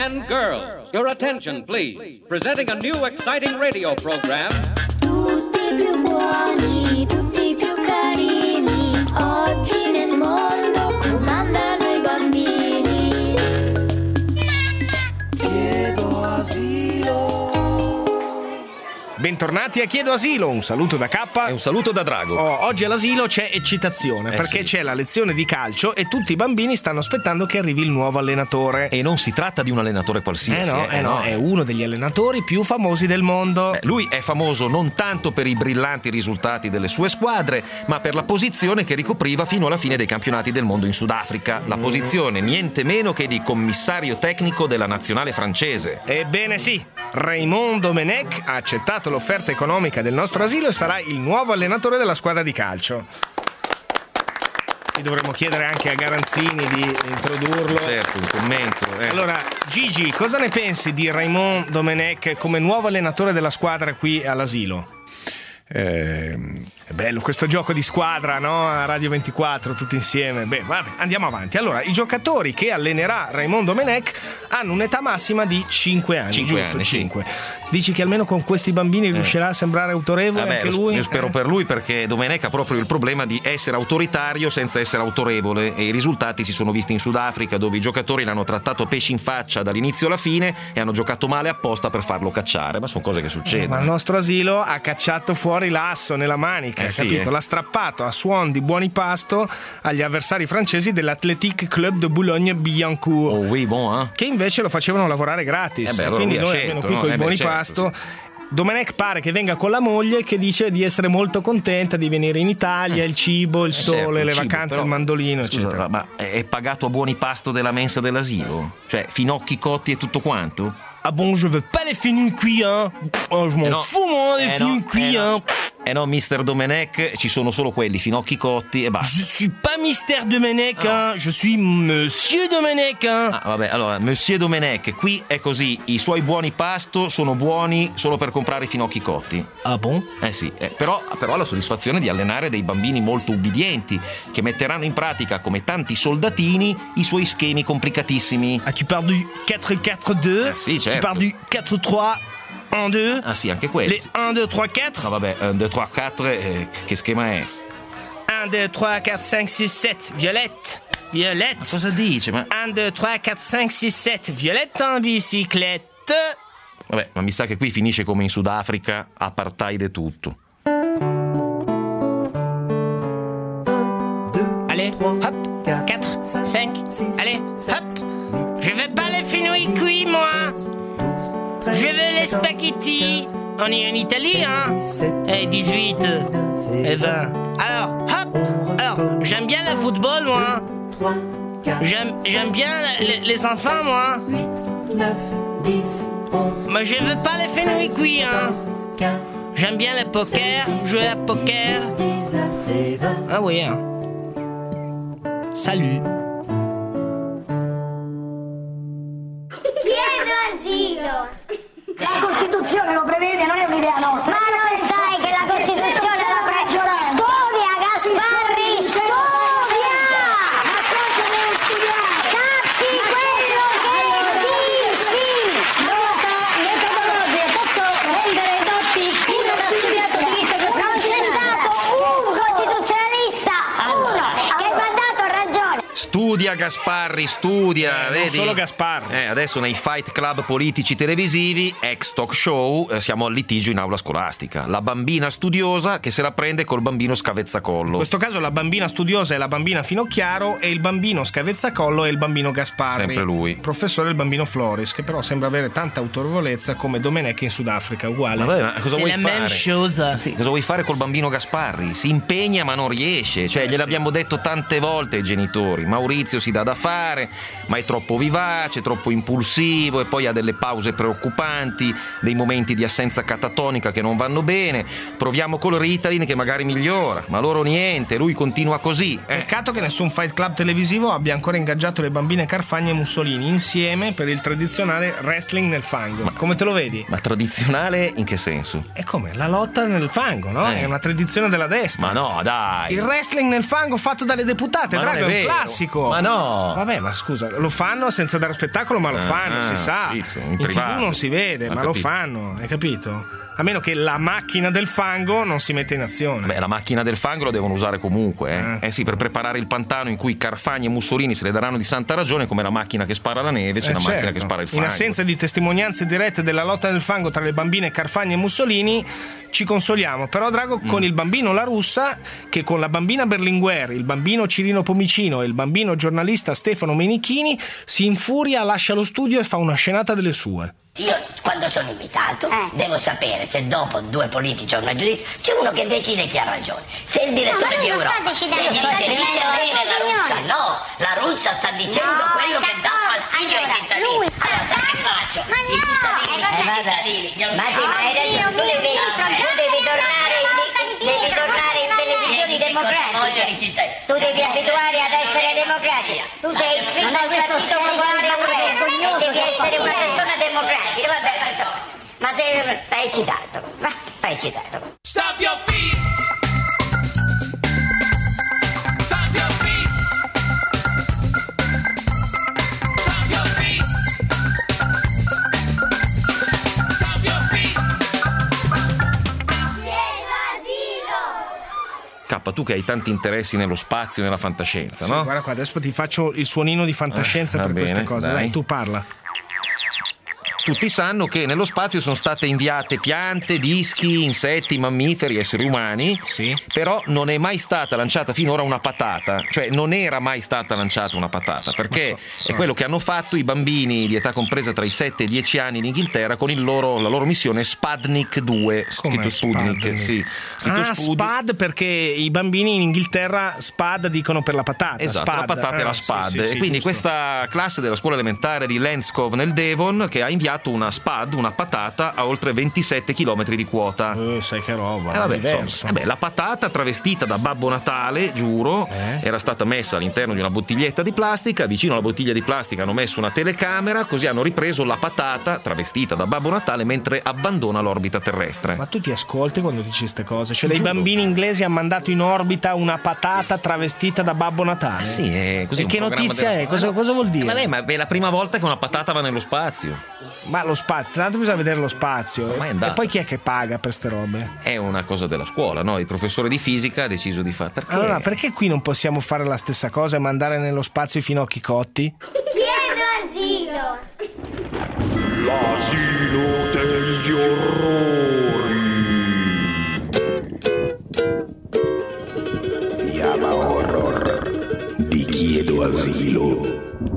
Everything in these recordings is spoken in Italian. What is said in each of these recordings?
and girls, your attention please. Presenting a new exciting radio program. Tutti più buoni, tutti più carini, oggi nel mondo comandano i bambini. Chiedo asilo. Bentornati a Chiedo Asilo, un saluto da K e un saluto da Drago. Oggi all'asilo c'è eccitazione perché c'è la lezione di calcio e tutti i bambini stanno aspettando che arrivi il nuovo allenatore. E non si tratta di un allenatore qualsiasi. No, è uno degli allenatori più famosi del mondo. Lui è famoso non tanto per i brillanti risultati delle sue squadre, ma per la posizione che ricopriva fino alla fine dei campionati del mondo in Sudafrica. La posizione niente meno che di commissario tecnico della nazionale francese. Ebbene sì, Raymond Domenech ha accettato l'offerta economica del nostro asilo e sarà il nuovo allenatore della squadra di calcio. E dovremmo chiedere anche a Garanzini di introdurlo. Certo, un commento. Allora, Gigi, cosa ne pensi di Raymond Domenech come nuovo allenatore della squadra qui all'asilo? È bello questo gioco di squadra, no? A Radio 24 tutti insieme. Beh, vabbè, andiamo avanti. Allora, i giocatori che allenerà Raymond Domenech hanno un'età massima di 5 anni. 5 giusto? anni, 5. Dici che almeno con questi bambini riuscirà a sembrare autorevole anche lui? Io spero per lui, perché Domenech ha proprio il problema di essere autoritario senza essere autorevole, e i risultati si sono visti in Sudafrica, dove i giocatori l'hanno trattato pesci in faccia dall'inizio alla fine e hanno giocato male apposta per farlo cacciare. Ma sono cose che succedono. Ma il nostro asilo ha cacciato fuori l'asso nella manica, capito? L'ha strappato a suon di buoni pasto agli avversari francesi dell'Athletic Club de Boulogne-Billancourt. Oh oui, bon, che invece lo facevano lavorare gratis. Allora quindi noi scelto, almeno qui con i buoni pasto. Domenech pare che venga con la moglie, che dice di essere molto contenta di venire in Italia, il cibo, il sole, le vacanze, però, il mandolino, eccetera. Ma è pagato a buoni pasto della mensa dell'asilo? Cioè, finocchi cotti e tutto quanto? Ah bon, je veux pas les fenouils cuits, hein? Oh, je m'en fous, moi, des fenouils cuits, hein? No, Mister Domenech, ci sono solo quelli, finocchi cotti e basta. Je suis pas Mister Domenech, hein? Je suis Monsieur Domenech, hein? Ah, vabbè, allora, Monsieur Domenech, qui è così, i suoi buoni pasto sono buoni solo per comprare i finocchi cotti. Ah bon? Sì, però ha la soddisfazione di allenare dei bambini molto ubbidienti, che metteranno in pratica, come tanti soldatini, i suoi schemi complicatissimi. Ah, tu parles du 4-4-2? Sì, certo. Tu parles du 4-3 1-2? Ah sì, anche quelli. Les 1-2-3-4? No, vabbè, 1-2-3-4, che schema è? 1-2-3-4-5-6-7, Violette. Ma cosa dice? 1-2-3-4-5-6-7, Violette en bicyclette. Vabbè, ma mi sa che qui finisce come in Sudafrica, apartheid e tutto. Allez, hop, 4, 5, allez, hop. Je veux pas les fenouils cuits, moi. Je veux les spaghettis. On est en Italie, hein? Et 18 et 20. Alors, hop. Alors, j'aime bien le football, moi. J'aime bien les enfants, moi. 8, 9, 10, 11. Mais je veux pas les fenouils cuits, hein? 15. J'aime bien le poker, jouer à poker. 19 et 20. Ah oui, hein? Salut. Chiedo asilo. La Costituzione lo prevede, non è un'idea nostra. Ma non sai che la Costituzione la prevede? Studia, Gasparri, studia! Ma cosa devo studiare? Sappi quello che dici! Nota metodologica, posso rendere i dotti chi non ha studiato diritto Non c'è stato un costituzionalista, uno, che mi ha dato ragione. Studia Gasparri, studia, Non vedi? solo Gasparri. Adesso nei fight club politici televisivi, ex talk show, siamo al litigio in aula scolastica. La bambina studiosa che se la prende col bambino scavezzacollo. In questo caso la bambina studiosa è la bambina Finocchiaro e il bambino scavezzacollo è il bambino Gasparri. Sempre lui. Il professore è il bambino Floris, che però sembra avere tanta autorevolezza come Domenech in Sudafrica, uguale. Vabbè, ma cosa C'est vuoi la fare? même chose. Sì, cosa vuoi fare col bambino Gasparri? Si impegna ma non riesce, cioè gliel'abbiamo detto tante volte ai genitori. Maurizio si dà da fare, ma è troppo vivace, troppo impulsivo, e poi ha delle pause preoccupanti, dei momenti di assenza catatonica che non vanno bene. Proviamo col Ritalin che magari migliora, ma loro niente, lui continua così. Peccato che nessun fight club televisivo abbia ancora ingaggiato le bambine Carfagna e Mussolini insieme per il tradizionale wrestling nel fango. Come te lo vedi? Ma tradizionale in che senso? È come la lotta nel fango, no? È una tradizione della destra. Ma no, dai. Il wrestling nel fango fatto dalle deputate, Ma non Drago, è è un vero. classico. Ma no! Vabbè, ma scusa, lo fanno senza dare spettacolo, ma lo fanno, si sa. Capito, in privato. TV non si vede, ma Capito. lo fanno, hai capito? A meno che la macchina del fango non si mette in azione. Beh, la macchina del fango lo devono usare comunque. Eh sì, per preparare il pantano in cui Carfagna e Mussolini se le daranno di santa ragione, come la macchina che spara la neve, c'è la macchina Certo. che spara il fango. In assenza di testimonianze dirette della lotta nel fango tra le bambine Carfagna e Mussolini, ci consoliamo. Però, Drago, con il bambino La Russa, che con la bambina Berlinguer, il bambino Cirino Pomicino e il bambino giornalista Stefano Menichini si infuria, lascia lo studio e fa una scenata delle sue. Io quando sono invitato devo sapere se dopo due politici o una giudizio c'è uno che decide chi ha ragione. Se il direttore No, ma di lui non Europa sta decidendo, dice sta bene dicendo la Russa, no, la Russa sta dicendo No, quello che dà d'accordo. fastidio ai Allora, cittadini. lui- Allora sai che faccio? Ma no, I cittadini, vabbè. ma sì, ma hai ragione, tu devi tornare in televisioni democratiche. Tu devi abituare ad essere democratica. Tu sei iscritto al Partito Popolare Europeo e devi essere una persona democratica. Vabbè, insomma. Ma se stai eccitato, stai eccitato. Stop your feet. Stop your feet. Stop your feet. Stop your feet. K, tu che hai tanti interessi nello spazio e nella fantascienza, Sì, no? guarda qua, adesso ti faccio il suonino di fantascienza va per queste bene, cose. dai. Dai, tu parla. Tutti sanno che nello spazio sono state inviate piante, dischi, insetti, mammiferi, esseri umani, Sì. però non è mai stata lanciata finora una patata, cioè non era mai stata lanciata una patata, perché è quello che hanno fatto i bambini di età compresa tra i 7 e i 10 anni in Inghilterra con la loro missione Sputnik 2, scritto Com'è Sputnik, Sputnik? sì. Scritto Spad, perché i bambini in Inghilterra Spad dicono per la patata. Esatto, Spad. la patata è la Spad. Sì, sì, e quindi giusto. questa classe della scuola elementare di Lenscove nel Devon che ha inviato una Spad, una patata a oltre 27 km di quota. Sai che roba, Vabbè, diverso. insomma, la patata travestita da Babbo Natale, giuro, era stata messa all'interno di una bottiglietta di plastica. Vicino alla bottiglia di plastica hanno messo una telecamera, così hanno ripreso la patata travestita da Babbo Natale mentre abbandona l'orbita terrestre. Ma tu ti ascolti quando dici queste cose? Cioè, dei bambini inglesi hanno mandato in orbita una patata travestita da Babbo Natale? Sì, è così. E un che programma notizia della è? scuola. Cosa vuol dire? Vabbè, ma è la prima volta che una patata va nello spazio. Ma lo spazio, tanto bisogna vedere lo spazio. Ormai è E andato. poi chi è che paga per ste robe? È una cosa della scuola, no? Il professore di fisica ha deciso di fare. Perché? Allora, perché qui non possiamo fare la stessa cosa e mandare nello spazio i finocchi cotti? Chiedo asilo. L'asilo degli orrori. Fiaba horror di Chiedo asilo.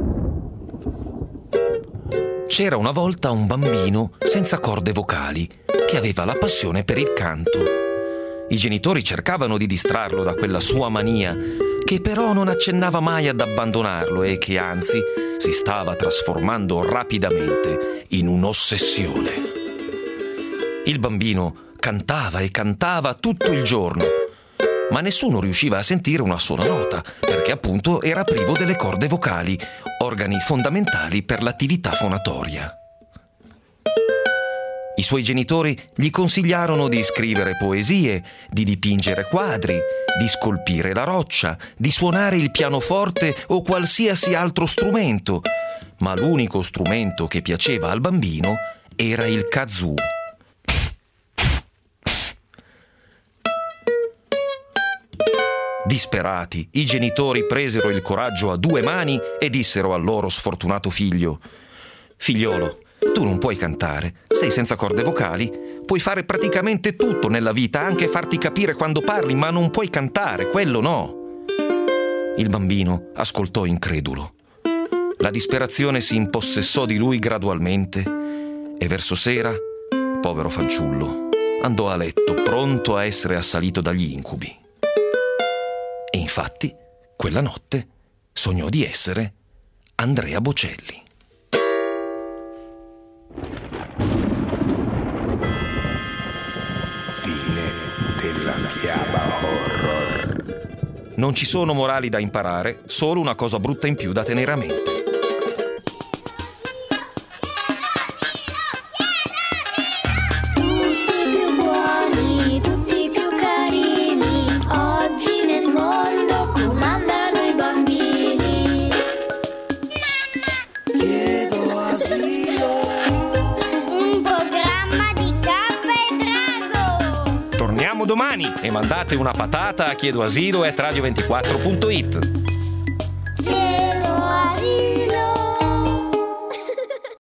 C'era una volta un bambino senza corde vocali che aveva la passione per il canto. I genitori cercavano di distrarlo da quella sua mania, che però non accennava mai ad abbandonarlo e che anzi si stava trasformando rapidamente in un'ossessione. Il bambino cantava e cantava tutto il giorno, ma nessuno riusciva a sentire una sola nota, perché appunto era privo delle corde vocali, organi fondamentali per l'attività fonatoria. I suoi genitori gli consigliarono di scrivere poesie, di dipingere quadri, di scolpire la roccia, di suonare il pianoforte o qualsiasi altro strumento, ma l'unico strumento che piaceva al bambino era il kazoo. Disperati, i genitori presero il coraggio a due mani e dissero al loro sfortunato figlio: «Figliolo, tu non puoi cantare, sei senza corde vocali, puoi fare praticamente tutto nella vita, anche farti capire quando parli, ma non puoi cantare, quello no». Il bambino ascoltò incredulo. La disperazione si impossessò di lui gradualmente e verso sera, povero fanciullo, andò a letto pronto a essere assalito dagli incubi. E infatti, quella notte, sognò di essere Andrea Bocelli. Fine della fiaba horror. Non ci sono morali da imparare, solo una cosa brutta in più da tenere a mente. Tutti più buoni, tutti più carini. Oggi nel mondo comandano i bambini. domani. E mandate una patata a chiedoasilo@radio24.it.